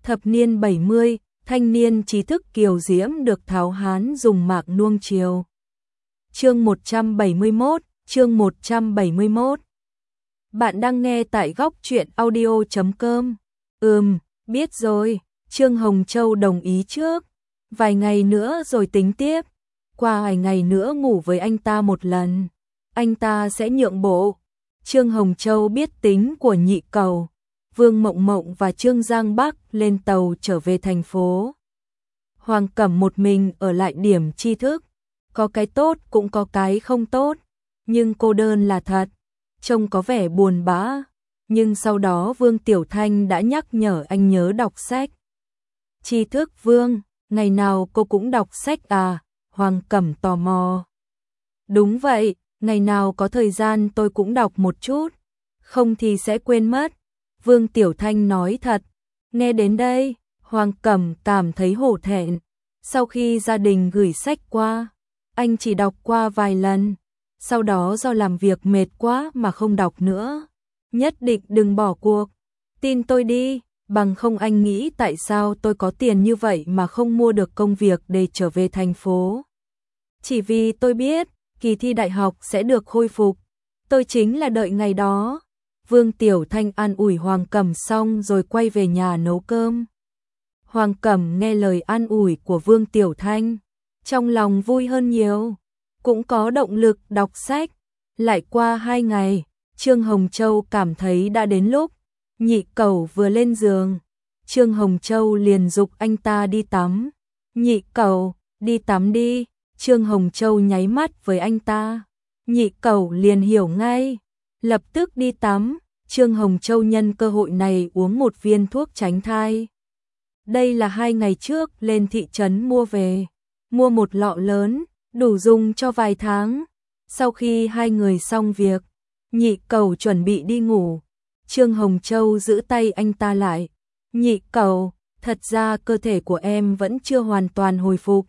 Thập niên 70, thanh niên trí thức kiều diễm được tháo hán dùng mạc nuông chiều. Chương 171, chương 171. Bạn đang nghe tại góc truyện audio.com. Biết rồi, Trương Hồng Châu đồng ý trước. Vài ngày nữa rồi tính tiếp. Qua vài ngày nữa ngủ với anh ta một lần. Anh ta sẽ nhượng bộ. Trương Hồng Châu biết tính của nhị cầu. Vương Mộng Mộng và Trương Giang Bắc lên tàu trở về thành phố. Hoàng Cẩm một mình ở lại điểm tri thức. Có cái tốt cũng có cái không tốt. Nhưng cô đơn là thật. Trông có vẻ buồn bã. Nhưng sau đó Vương Tiểu Thanh đã nhắc nhở anh nhớ đọc sách. Tri thức Vương, ngày nào cô cũng đọc sách à? Hoàng Cẩm tò mò. Đúng vậy, ngày nào có thời gian tôi cũng đọc một chút. Không thì sẽ quên mất. Vương Tiểu Thanh nói thật. Nghe đến đây, Hoàng Cẩm cảm thấy hổ thẹn. Sau khi gia đình gửi sách qua, anh chỉ đọc qua vài lần. Sau đó do làm việc mệt quá mà không đọc nữa. Nhất định đừng bỏ cuộc. Tin tôi đi, bằng không anh nghĩ tại sao tôi có tiền như vậy mà không mua được công việc để trở về thành phố. Chỉ vì tôi biết, kỳ thi đại học sẽ được khôi phục. Tôi chính là đợi ngày đó. Vương Tiểu Thanh an ủi Hoàng Cẩm xong rồi quay về nhà nấu cơm. Hoàng Cẩm nghe lời an ủi của Vương Tiểu Thanh, trong lòng vui hơn nhiều, cũng có động lực đọc sách. Lại qua 2 ngày, Trương Hồng Châu cảm thấy đã đến lúc. Nhị Cẩu vừa lên giường, Trương Hồng Châu liền giục anh ta đi tắm. Nhị Cẩu, đi tắm đi. Trương Hồng Châu nháy mắt với anh ta. Nhị Cẩu liền hiểu ngay, lập tức đi tắm. Trương Hồng Châu nhân cơ hội này uống một viên thuốc tránh thai. Đây là 2 ngày trước lên thị trấn mua về. Mua một lọ lớn, đủ dùng cho vài tháng. Sau khi hai người xong việc, Nhị Cẩu chuẩn bị đi ngủ. Trương Hồng Châu giữ tay anh ta lại. Nhị Cẩu, thật ra cơ thể của em vẫn chưa hoàn toàn hồi phục.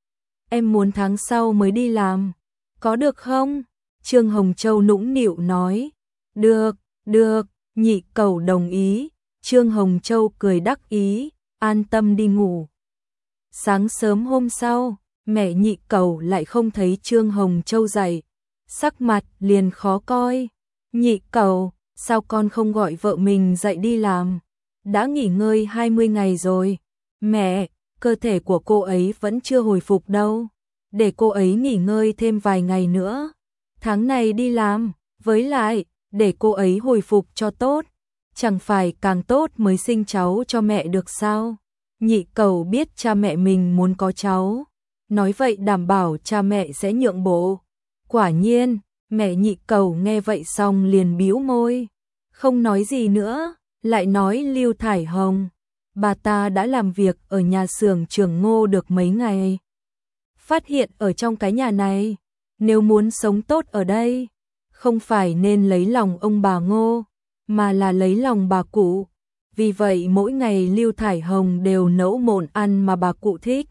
Em muốn tháng sau mới đi làm. Có được không? Trương Hồng Châu nũng nịu nói. Được, được, Nhị Cẩu đồng ý. Trương Hồng Châu cười đắc ý, an tâm đi ngủ. Sáng sớm hôm sau, mẹ Nhị Cẩu lại không thấy Trương Hồng Châu dậy. Sắc mặt liền khó coi. Nhị Cẩu, sao con không gọi vợ mình dậy đi làm? Đã nghỉ ngơi 20 ngày rồi. Mẹ, cơ thể của cô ấy vẫn chưa hồi phục đâu. Để cô ấy nghỉ ngơi thêm vài ngày nữa. Tháng này đi làm, với lại, để cô ấy hồi phục cho tốt. Chẳng phải càng tốt mới sinh cháu cho mẹ được sao? Nhị Cẩu biết cha mẹ mình muốn có cháu. Nói vậy đảm bảo cha mẹ sẽ nhượng bộ. Quả nhiên, mẹ Nhị Cẩu nghe vậy xong liền bĩu môi. Không nói gì nữa, lại nói Lưu Thải Hồng. Bà ta đã làm việc ở nhà xưởng Trường Ngô được mấy ngày. Phát hiện ở trong cái nhà này, nếu muốn sống tốt ở đây, không phải nên lấy lòng ông bà Ngô, mà là lấy lòng bà cụ. Vì vậy mỗi ngày Lưu Thải Hồng đều nấu món ăn mà bà cụ thích.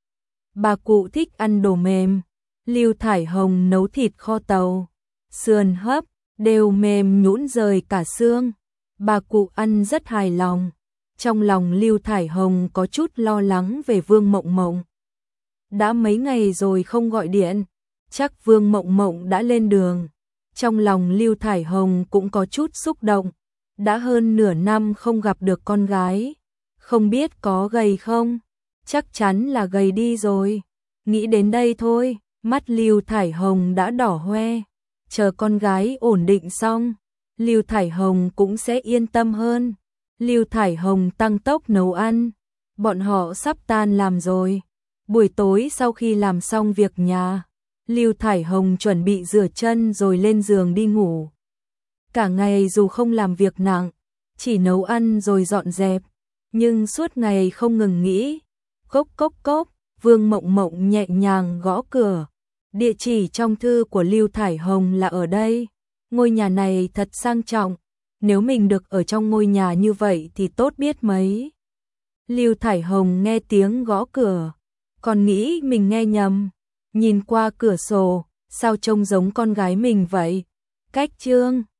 Bà cụ thích ăn đồ mềm. Lưu Thải Hồng nấu thịt kho tàu, sườn hấp, đều mềm nhũn rời cả xương. Bà cụ ăn rất hài lòng. Trong lòng Lưu Thải Hồng có chút lo lắng về Vương Mộng Mộng. Đã mấy ngày rồi không gọi điện, chắc Vương Mộng Mộng đã lên đường. Trong lòng Lưu Thải Hồng cũng có chút xúc động. Đã hơn nửa năm không gặp được con gái. Không biết có gầy không? Chắc chắn là gầy đi rồi. Nghĩ đến đây thôi, mắt Lưu Thải Hồng đã đỏ hoe. Chờ con gái ổn định xong, Lưu Thải Hồng cũng sẽ yên tâm hơn. Lưu Thải Hồng tăng tốc nấu ăn. Bọn họ sắp tan làm rồi. Buổi tối sau khi làm xong việc nhà, Lưu Thải Hồng chuẩn bị rửa chân rồi lên giường đi ngủ. Cả ngày dù không làm việc nặng, chỉ nấu ăn rồi dọn dẹp, nhưng suốt ngày không ngừng nghĩ. Cốc cốc cốc, Vương Mộng Mộng nhẹ nhàng gõ cửa. Địa chỉ trong thư của Lưu Thải Hồng là ở đây. Ngôi nhà này thật sang trọng. Nếu mình được ở trong ngôi nhà như vậy thì tốt biết mấy. Lưu Thải Hồng nghe tiếng gõ cửa, còn nghĩ mình nghe nhầm. Nhìn qua cửa sổ, sao trông giống con gái mình vậy? Cách Trương